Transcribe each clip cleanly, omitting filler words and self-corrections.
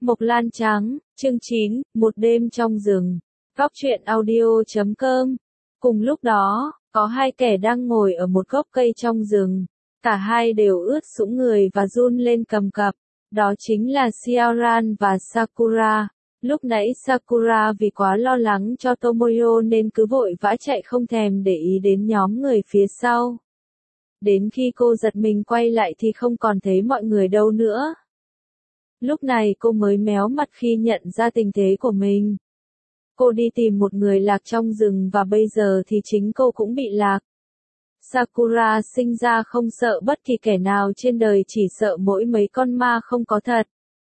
Mộc Lan Trắng, chương 9, một đêm trong rừng. Góc truyện audio.com. Cùng lúc đó, có hai kẻ đang ngồi ở một gốc cây trong rừng. Cả hai đều ướt sũng người và run lên cầm cập. Đó chính là Xiaoran và Sakura. Lúc nãy Sakura vì quá lo lắng cho Tomoyo nên cứ vội vã chạy không thèm để ý đến nhóm người phía sau. Đến khi cô giật mình quay lại thì không còn thấy mọi người đâu nữa. Lúc này cô mới méo mặt khi nhận ra tình thế của mình. Cô đi tìm một người lạc trong rừng và bây giờ thì chính cô cũng bị lạc. Sakura sinh ra không sợ bất kỳ kẻ nào trên đời, chỉ sợ mỗi mấy con ma không có thật.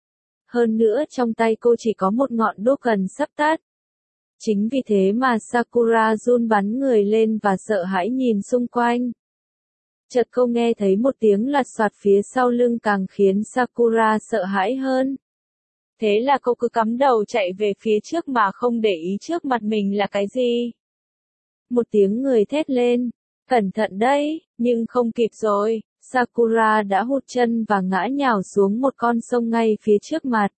Hơn nữa trong tay cô chỉ có một ngọn đuốc gần sắp tắt. Chính vì thế mà Sakura run bắn người lên và sợ hãi nhìn xung quanh. Chợt cô nghe thấy một tiếng lạt soạt phía sau lưng càng khiến Sakura sợ hãi hơn. Thế là cô cứ cắm đầu chạy về phía trước mà không để ý trước mặt mình là cái gì. Một tiếng người thét lên, cẩn thận đấy, nhưng không kịp rồi, Sakura đã hụt chân và ngã nhào xuống một con sông ngay phía trước mặt.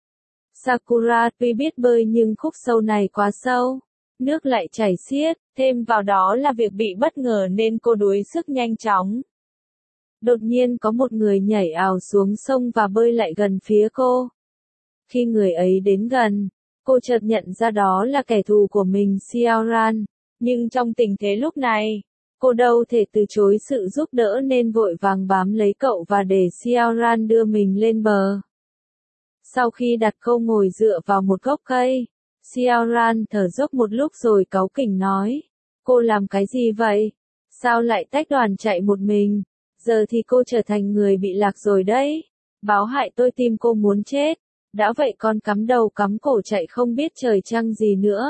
Sakura tuy biết bơi nhưng khúc sâu này quá sâu, nước lại chảy xiết, thêm vào đó là việc bị bất ngờ nên cô đuối sức nhanh chóng. Đột nhiên có một người nhảy ào xuống sông và bơi lại gần phía cô. Khi người ấy đến gần, cô chợt nhận ra đó là kẻ thù của mình, Xiaoran. Nhưng trong tình thế lúc này, cô đâu thể từ chối sự giúp đỡ nên vội vàng bám lấy cậu và để Xiaoran đưa mình lên bờ. Sau khi đặt cô ngồi dựa vào một gốc cây, Xiaoran thở dốc một lúc rồi cáu kỉnh nói, cô làm cái gì vậy? Sao lại tách đoàn chạy một mình? Giờ thì cô trở thành người bị lạc rồi đấy. Báo hại tôi tim cô muốn chết. Đã vậy con cắm đầu cắm cổ chạy không biết trời trăng gì nữa.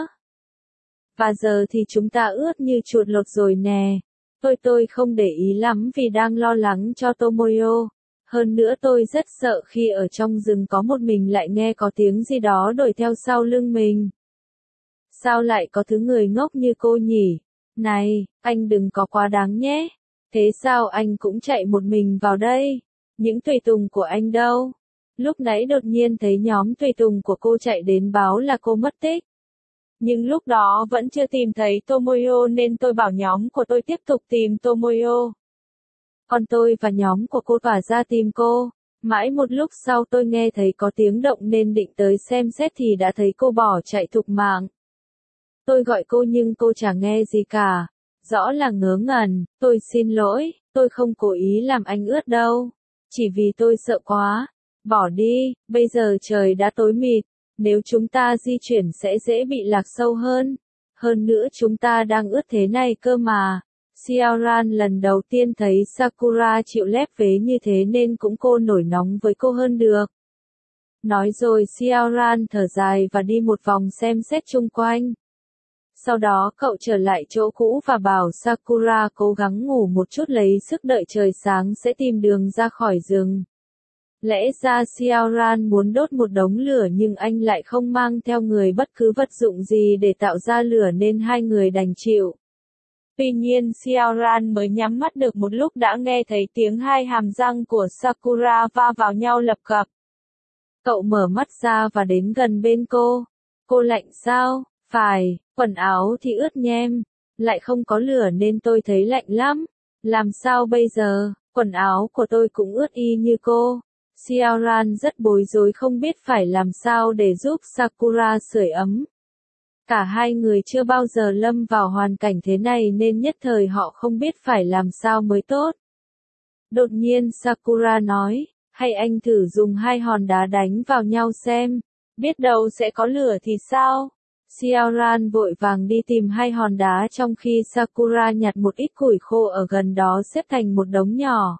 Và giờ thì chúng ta ướt như chuột lột rồi nè. Tôi không để ý lắm vì đang lo lắng cho Tomoyo. Hơn nữa tôi rất sợ khi ở trong rừng có một mình lại nghe có tiếng gì đó đuổi theo sau lưng mình. Sao lại có thứ người ngốc như cô nhỉ? Này, anh đừng có quá đáng nhé. Thế sao anh cũng chạy một mình vào đây? Những tùy tùng của anh đâu? Lúc nãy đột nhiên thấy nhóm tùy tùng của cô chạy đến báo là cô mất tích. Nhưng lúc đó vẫn chưa tìm thấy Tomoyo nên tôi bảo nhóm của tôi tiếp tục tìm Tomoyo. Còn tôi và nhóm của cô tỏa ra tìm cô. Mãi một lúc sau tôi nghe thấy có tiếng động nên định tới xem xét thì đã thấy cô bỏ chạy thục mạng. Tôi gọi cô nhưng cô chẳng nghe gì cả. Rõ là ngớ ngẩn, tôi xin lỗi, tôi không cố ý làm anh ướt đâu. Chỉ vì tôi sợ quá. Bỏ đi, bây giờ trời đã tối mịt, nếu chúng ta di chuyển sẽ dễ bị lạc sâu hơn. Hơn nữa chúng ta đang ướt thế này cơ mà. Xiaoran lần đầu tiên thấy Sakura chịu lép vế như thế nên cũng cô nổi nóng với cô hơn được. Nói rồi Xiaoran thở dài và đi một vòng xem xét chung quanh. Sau đó cậu trở lại chỗ cũ và bảo Sakura cố gắng ngủ một chút lấy sức đợi trời sáng sẽ tìm đường ra khỏi rừng. Lẽ ra Xiaoran muốn đốt một đống lửa nhưng anh lại không mang theo người bất cứ vật dụng gì để tạo ra lửa nên hai người đành chịu. Tuy nhiên Xiaoran mới nhắm mắt được một lúc đã nghe thấy tiếng hai hàm răng của Sakura va vào nhau lập cập. Cậu mở mắt ra và đến gần bên cô. Cô lạnh sao? Phải, quần áo thì ướt nhem. Lại không có lửa nên tôi thấy lạnh lắm. Làm sao bây giờ? Quần áo của tôi cũng ướt y như cô. Xiaoran rất bối rối không biết phải làm sao để giúp Sakura sưởi ấm. Cả hai người chưa bao giờ lâm vào hoàn cảnh thế này nên nhất thời họ không biết phải làm sao mới tốt. Đột nhiên Sakura nói, hay anh thử dùng hai hòn đá đánh vào nhau xem, biết đâu sẽ có lửa thì sao? Xiaoran vội vàng đi tìm hai hòn đá trong khi Sakura nhặt một ít củi khô ở gần đó xếp thành một đống nhỏ.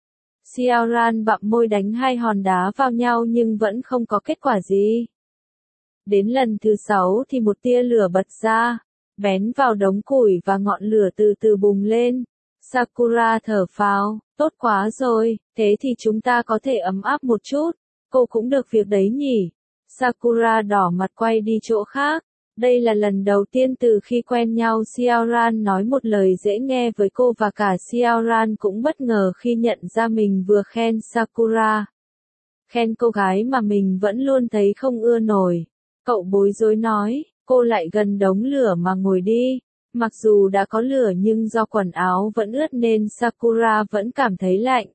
Xiaoran bặm môi đánh hai hòn đá vào nhau nhưng vẫn không có kết quả gì. Đến lần thứ 6 thì một tia lửa bật ra, bén vào đống củi và ngọn lửa từ từ bùng lên. Sakura thở phào, tốt quá rồi, thế thì chúng ta có thể ấm áp một chút, cô cũng được việc đấy nhỉ. Sakura đỏ mặt quay đi chỗ khác. Đây là lần đầu tiên từ khi quen nhau Xiaoran nói một lời dễ nghe với cô và cả Xiaoran cũng bất ngờ khi nhận ra mình vừa khen Sakura. Khen cô gái mà mình vẫn luôn thấy không ưa nổi. Cậu bối rối nói, cô lại gần đống lửa mà ngồi đi. Mặc dù đã có lửa nhưng do quần áo vẫn ướt nên Sakura vẫn cảm thấy lạnh.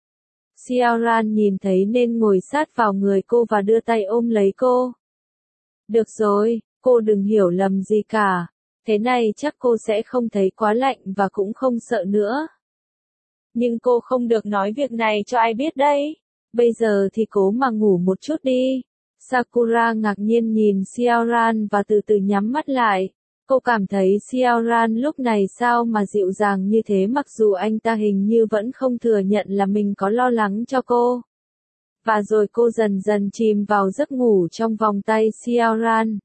Xiaoran nhìn thấy nên ngồi sát vào người cô và đưa tay ôm lấy cô. Được rồi, cô đừng hiểu lầm gì cả. Thế này chắc cô sẽ không thấy quá lạnh và cũng không sợ nữa. Nhưng cô không được nói việc này cho ai biết đấy. Bây giờ thì cố mà ngủ một chút đi. Sakura ngạc nhiên nhìn Xiaoran và từ từ nhắm mắt lại. Cô cảm thấy Xiaoran lúc này sao mà dịu dàng như thế mặc dù anh ta hình như vẫn không thừa nhận là mình có lo lắng cho cô. Và rồi cô dần dần chìm vào giấc ngủ trong vòng tay Xiaoran.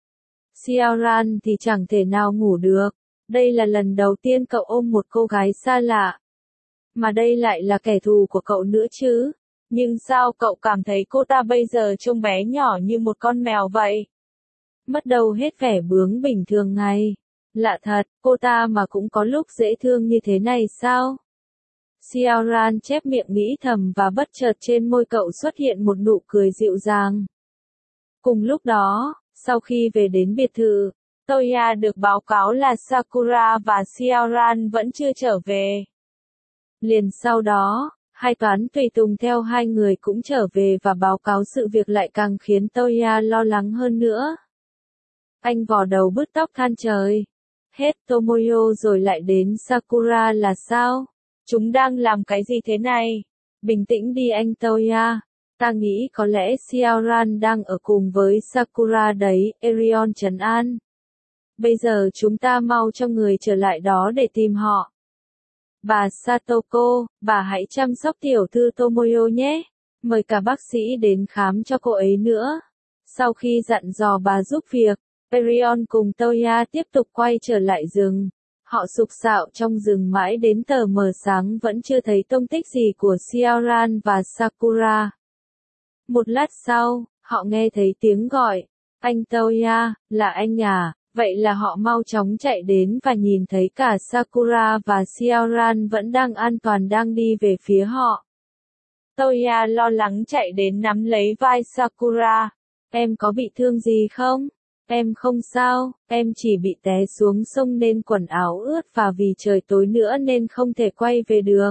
Xiaoran thì chẳng thể nào ngủ được. Đây là lần đầu tiên cậu ôm một cô gái xa lạ. Mà đây lại là kẻ thù của cậu nữa chứ. Nhưng sao cậu cảm thấy cô ta bây giờ trông bé nhỏ như một con mèo vậy? Mất đâu hết vẻ bướng bỉnh thường ngày. Lạ thật, cô ta mà cũng có lúc dễ thương như thế này sao? Xiaoran chép miệng nghĩ thầm và bất chợt trên môi cậu xuất hiện một nụ cười dịu dàng. Cùng lúc đó, sau khi về đến biệt thự, Toya được báo cáo là Sakura và Xiaoran vẫn chưa trở về. Liền sau đó, hai toán tùy tùng theo hai người cũng trở về và báo cáo sự việc lại càng khiến Toya lo lắng hơn nữa. Anh vò đầu bứt tóc than trời. Hết Tomoyo rồi lại đến Sakura là sao? Chúng đang làm cái gì thế này? Bình tĩnh đi anh Toya. Ta nghĩ có lẽ Xiaoran đang ở cùng với Sakura đấy, Erion trấn an. Bây giờ chúng ta mau cho người trở lại đó để tìm họ. Bà Satoko, bà hãy chăm sóc tiểu thư Tomoyo nhé. Mời cả bác sĩ đến khám cho cô ấy nữa. Sau khi dặn dò bà giúp việc, Erion cùng Toya tiếp tục quay trở lại rừng. Họ sục sạo trong rừng mãi đến tờ mờ sáng vẫn chưa thấy tông tích gì của Xiaoran và Sakura. Một lát sau, họ nghe thấy tiếng gọi. Anh Toya, là anh à? Vậy là họ mau chóng chạy đến và nhìn thấy cả Sakura và Xiaoran vẫn đang an toàn đang đi về phía họ. Toya lo lắng chạy đến nắm lấy vai Sakura. Em có bị thương gì không? Em không sao, em chỉ bị té xuống sông nên quần áo ướt và vì trời tối nữa nên không thể quay về được.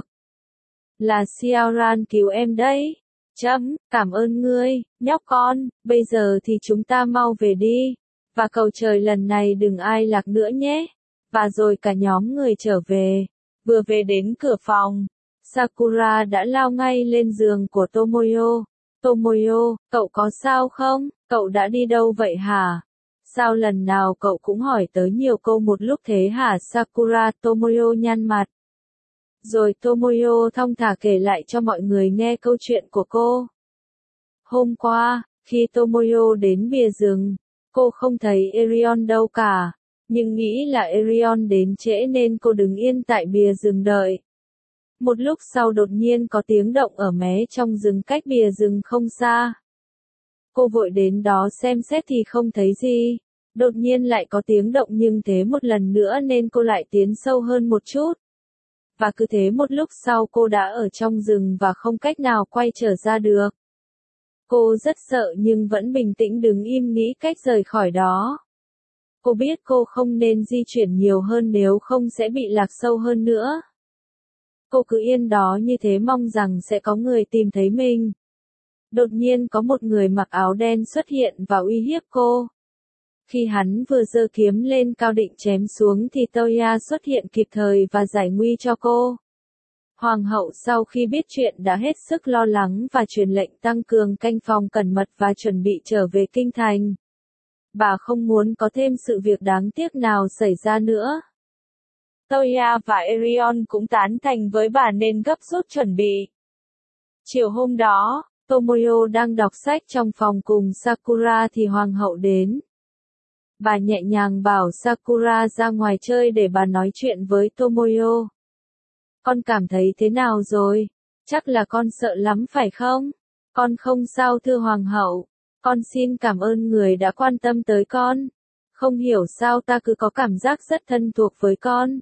Là Xiaoran cứu em đấy. Cảm ơn ngươi, nhóc con, bây giờ thì chúng ta mau về đi. Và cầu trời lần này đừng ai lạc nữa nhé. Và rồi cả nhóm người trở về. Vừa về đến cửa phòng, Sakura đã lao ngay lên giường của Tomoyo. Tomoyo, cậu có sao không? Cậu đã đi đâu vậy hả? Sao lần nào cậu cũng hỏi tới nhiều câu một lúc thế hả Sakura? Tomoyo nhăn mặt. Rồi Tomoyo thong thả kể lại cho mọi người nghe câu chuyện của cô. Hôm qua, khi Tomoyo đến bìa rừng, cô không thấy Erion đâu cả, nhưng nghĩ là Erion đến trễ nên cô đứng yên tại bìa rừng đợi. Một lúc sau đột nhiên có tiếng động ở mé trong rừng cách bìa rừng không xa. Cô vội đến đó xem xét thì không thấy gì. Đột nhiên lại có tiếng động nhưng thế một lần nữa nên cô lại tiến sâu hơn một chút. Và cứ thế một lúc sau cô đã ở trong rừng và không cách nào quay trở ra được. Cô rất sợ nhưng vẫn bình tĩnh đứng im nghĩ cách rời khỏi đó. Cô biết cô không nên di chuyển nhiều hơn nếu không sẽ bị lạc sâu hơn nữa. Cô cứ yên đó như thế mong rằng sẽ có người tìm thấy mình. Đột nhiên có một người mặc áo đen xuất hiện và uy hiếp cô. Khi hắn vừa giơ kiếm lên cao định chém xuống thì Toya xuất hiện kịp thời và giải nguy cho cô. Hoàng hậu sau khi biết chuyện đã hết sức lo lắng và truyền lệnh tăng cường canh phòng cẩn mật và chuẩn bị trở về kinh thành. Bà không muốn có thêm sự việc đáng tiếc nào xảy ra nữa. Toya và Erion cũng tán thành với bà nên gấp rút chuẩn bị. Chiều hôm đó, Tomoyo đang đọc sách trong phòng cùng Sakura thì hoàng hậu đến. Bà nhẹ nhàng bảo Sakura ra ngoài chơi để bà nói chuyện với Tomoyo. Con cảm thấy thế nào rồi? Chắc là con sợ lắm phải không? Con không sao thưa hoàng hậu. Con xin cảm ơn người đã quan tâm tới con. Không hiểu sao ta cứ có cảm giác rất thân thuộc với con.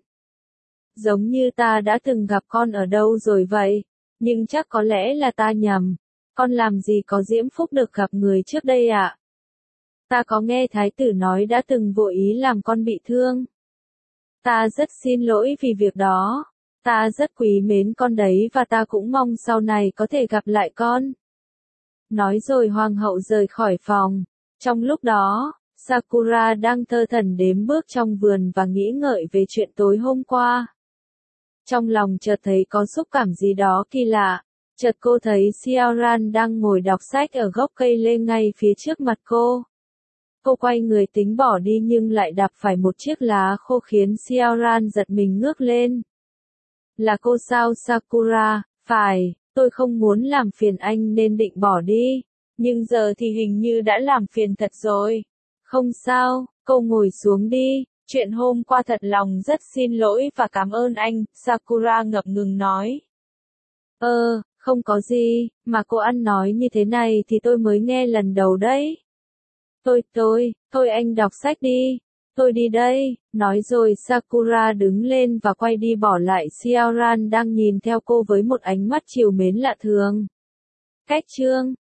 Giống như ta đã từng gặp con ở đâu rồi vậy. Nhưng chắc có lẽ là ta nhầm. Con làm gì có diễm phúc được gặp người trước đây ạ? Ta có nghe thái tử nói đã từng vô ý làm con bị thương. Ta rất xin lỗi vì việc đó. Ta rất quý mến con đấy và ta cũng mong sau này có thể gặp lại con. Nói rồi hoàng hậu rời khỏi phòng. Trong lúc đó, Sakura đang thơ thẩn đếm bước trong vườn và nghĩ ngợi về chuyện tối hôm qua. Trong lòng chợt thấy có xúc cảm gì đó kỳ lạ. Chợt cô thấy Xiaoran đang ngồi đọc sách ở gốc cây lê ngay phía trước mặt cô. Cô quay người tính bỏ đi nhưng lại đạp phải một chiếc lá khô khiến Xiaoran giật mình ngước lên. Là cô sao Sakura? Phải, tôi không muốn làm phiền anh nên định bỏ đi. Nhưng giờ thì hình như đã làm phiền thật rồi. Không sao, cô ngồi xuống đi. Chuyện hôm qua thật lòng rất xin lỗi và cảm ơn anh, Sakura ngập ngừng nói. Không có gì, mà cô ăn nói như thế này thì tôi mới nghe lần đầu đấy. Thôi anh đọc sách đi. Tôi đi đây, nói rồi Sakura đứng lên và quay đi bỏ lại Xiaoran đang nhìn theo cô với một ánh mắt trìu mến lạ thường. Cách chương